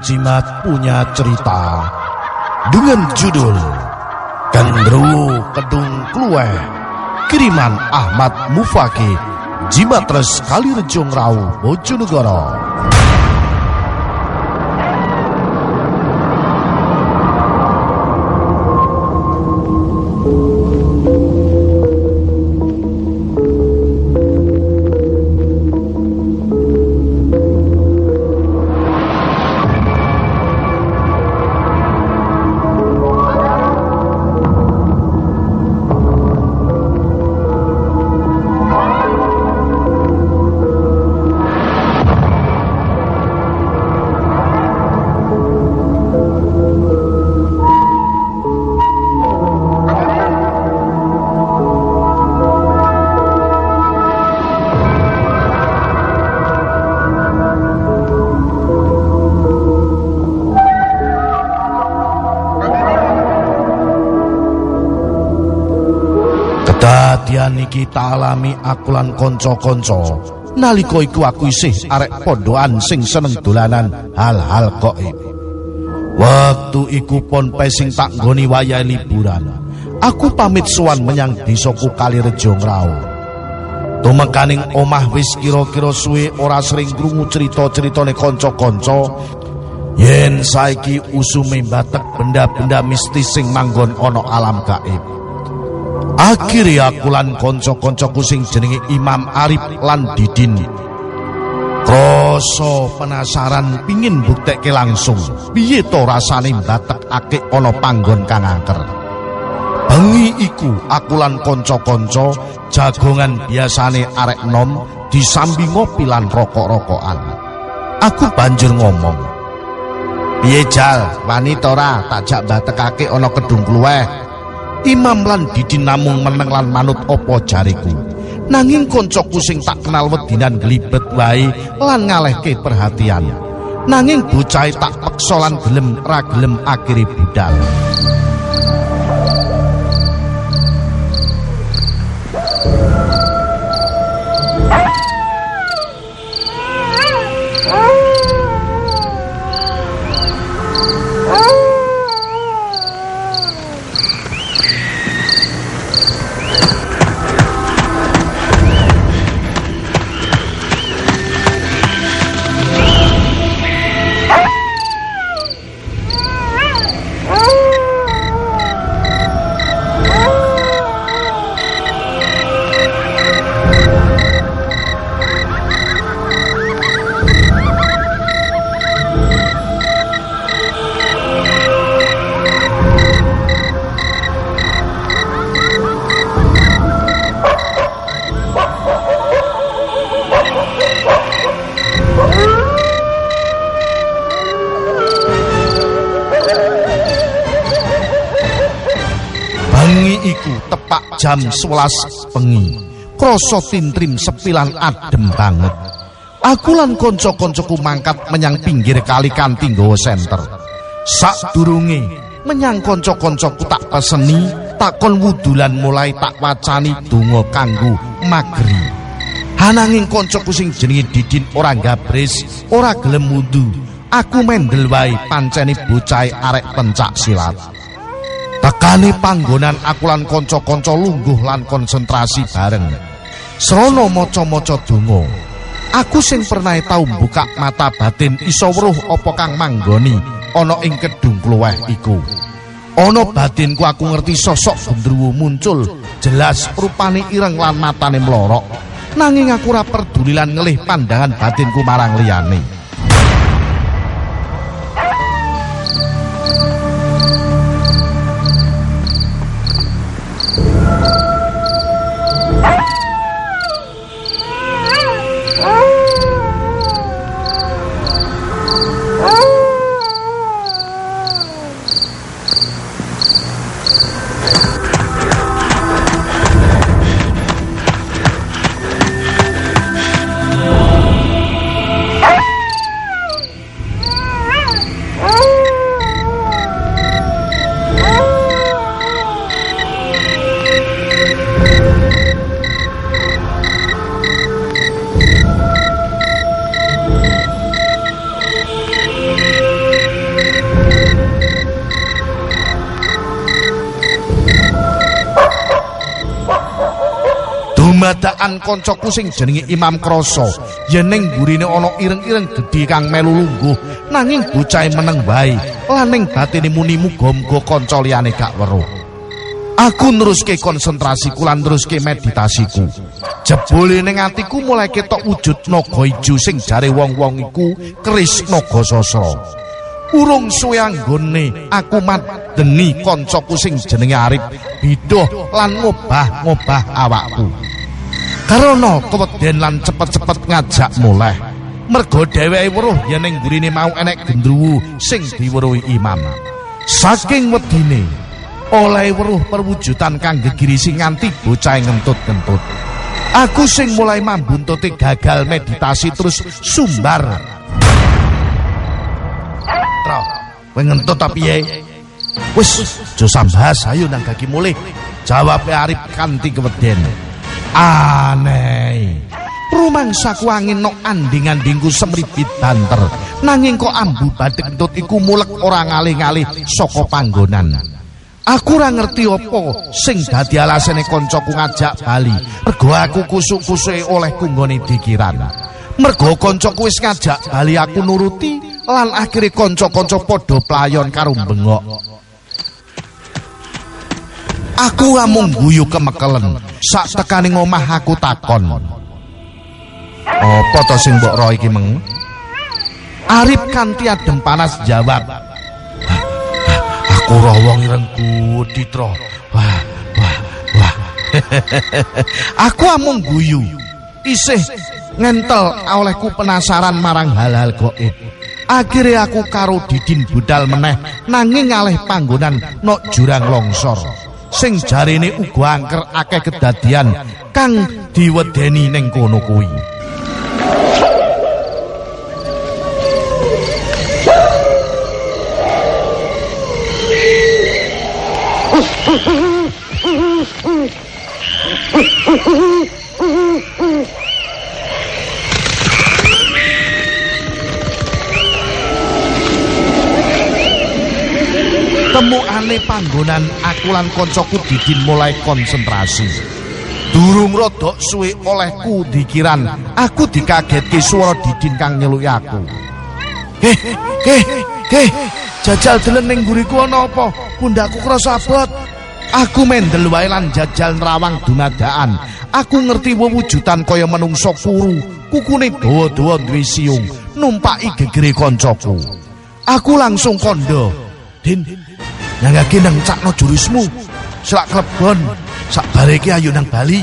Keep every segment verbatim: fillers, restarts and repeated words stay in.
Jimat punya cerita dengan judul Gendruwo Kedung Kluweh, kiriman Ahmad Mufaki, Jimatres Kalirejo Ngrawu, Bojonegoro. Kedadian iki tak alami aku lan kanca-kanca nalika iku aku isih arek pondokan sing seneng dolanan hal-hal gaib. Waktu iku pon pesing tak nggoni wayahe liburan, aku pamit sowan menyang desaku Kalirejo Ngrawu. Tumekaning omah wis kira-kira suwe ora sering krungu cerita-ceritane kanca-kanca yen saiki usume mbatek benda-benda mistis sing manggon ana alam gaib. Akhirnya aku lan konco-koncoku sing jenenge Imam Arif lan Didin krasa penasaran pingin buktekke langsung piye to rasane mbatekake ana panggon kang angker. Bengi iku aku lan konco-konco jagongan biasane arek nom disambi ngopi lan rokok-rokokan. Aku banjur ngomong, "Piye Jal, wani to ora takjak mbatekake ana Kedung Kluweh?" Imam lan Didin namung meneng lan manut apa jariku. Nanging koncoku sing tak kenal wedinan glibet wae lan ngalehke perhatian. Nanging bocah tak peksa lan gelem ra gelem akhire budal. Iku tepak jam sewelas bengi, krasa tintrim sepilan adem banget. Aku lan kanca-kancaku mangkat menyang pinggir kali kanthi nggawa senter. Sadurunge menyang kanca-kancaku tak peseni takon wudu lan mulai tak wacani donga kanggo magri. Hananging kancaku sing jenenge Didin ora gabres, ora gelem wudu. Aku mendel wae pancene bocahe arek pencak silat. Tekane panggonan aku lan kanca-kanca lungguh lan konsentrasi bareng. Srana maca-maca donga. Aku sing pernah tau buka mata batin iso weruh apa kang manggoni ana ing Kedung Kluweh iku. Ana batinku aku ngerti sosok gendruwo muncul, jelas rupane ireng lan matane mlorok. Nanging aku ora peduli lan ngelih pandangan batinku marang liyane. dumadakan koncoku sing jenenge Imam Krasa yen ning burine ana ireng-ireng gedhe kang melu lungguh nanging bocahe meneng wae lan ning batine muni muga-muga kanca liyane gak weruh. Aku neruske konsentrasiku lan neruske meditasiku. Jebule ning atiku mulai ketok wujud naga ijo sing jare wong-wong iku keris naga sasra. Urung suwe anggone aku madeni kancaku sing jenenge Arif bidoh lan ngobah-ngobah awakku. Karana keweden lan cepet-cepet ngajak muleh. Mergo dheweke weruh yen ning gurine mau enek gendruwo sing diweruhi Imam. Saking wedine oleh weruh perwujudan kang gegirisi nganti bocah ngentut-ngentut. Aku sing mulai mambuntuti gagal meditasi terus sumbar. Tro, kowe ngentut ta piye? Wis, aja sambas, ayo nang gagi mulih. Jawabe Arif kanthi keweden. Aneh. Rumangsaku angin nok anding-andingku semripit banter. Nanging kok ambu badhek kentut iku mulek ora ngalih-ngalih saka panggonan. Aku ora ngerti apa sing dadi alasane kancaku ngajak bali. Mergo aku kusuk-kusuke oleh kunggone dikiran. Mergo kancaku wis ngajak bali aku nuruti lan akhire kanca-kanca padha playon karo bengok. Aku amung guyu kemekelen. Sak tekaning omah aku takon. Apa to sing mbok ro iki meng? Arif kanthi adem panas jawab. Aku roh wong ireng budi tro. Wah, wah, wah. Aku amung guyu. Isih ngentel olehku penasaran marang hal-hal gaib. Akhire aku karo Didin budal meneh nanging ngalih panggonan nok jurang longsor. Sing jarene uga angker akeh kedadian kang diwedeni ning kono kuwi. Temukane panggonan aku lan kancaku Didin mulai konsentrasi. Durung rodok suwe olehku dikiran, aku dikagetke swara Didin kang nyeluki aku. "Heh, heh, heh, jajal delen ning nguriku ana apa? Pundakku krasa abot." Aku mendel wae lan jajal nerawang dumadakan. Aku ngerti wewujudan kaya menungsa kuru, kukune dawa-dawa duwe siung, numpaki gegere kancaku. Aku langsung kondo. "Din, nyangake nang cakno jurusmu. Selak klebon, sak bareke ayo nang Bali."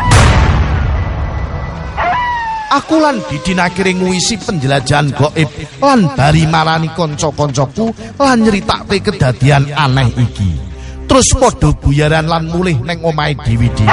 Aku lan Didin akhire nguisi penjelajahan gaib lan bari marani kanca-kancaku lan nyeritakake kedadian aneh iki. Terus padha buyaran lan mulih neng omahe dewi-dewi.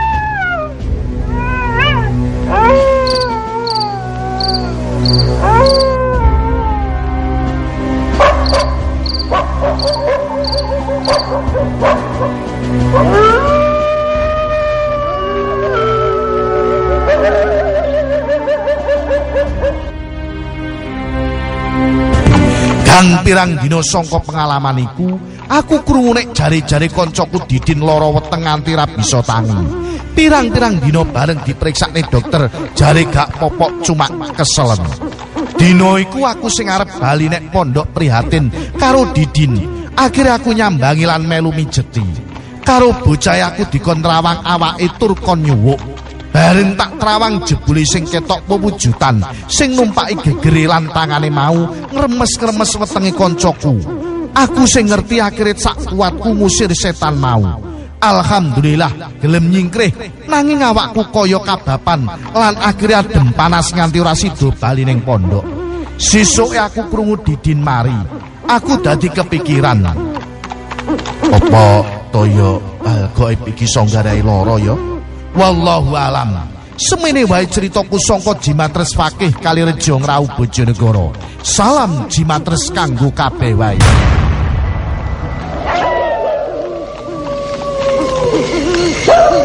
Gang pirang dina sangka pengalaman iku, aku krungu nek jare-jare kancaku Didin lara weteng nganti ra bisa tangi. Pirang-pirang dina bareng dipriksakne dokter, jare gak popok cuma keselen. Dina iku aku sing arep bali nek pondok prihatin karo Didin. Akhire aku nyambangi lan melu mijeti. Karo bocah aku dikon trawang awake tur kon nyuwuk. Bareng tak trawang jebule sing ketok pewujudan sing numpaki gegere lan tangane mau ngremes-ngremes wetenge kancaku. Aku sing ngerti akhire sak kuatku ngusir setan mau. Alhamdulillah gelem nyingkrih nanging awakku kaya kabapan lan akhire adem panas nganti ora sida bali ning pondok. Sesuke aku krungu Didin mari. Aku dadi kepikiran. Apa toya gaib iki sanggarai lara ya? Wallahu alam. Semene wae critaku sangka Jimatres Fakih kali Rejo Ngrau Bojonegoro. Salam Jimatres kanggo kabeh wae. Woo!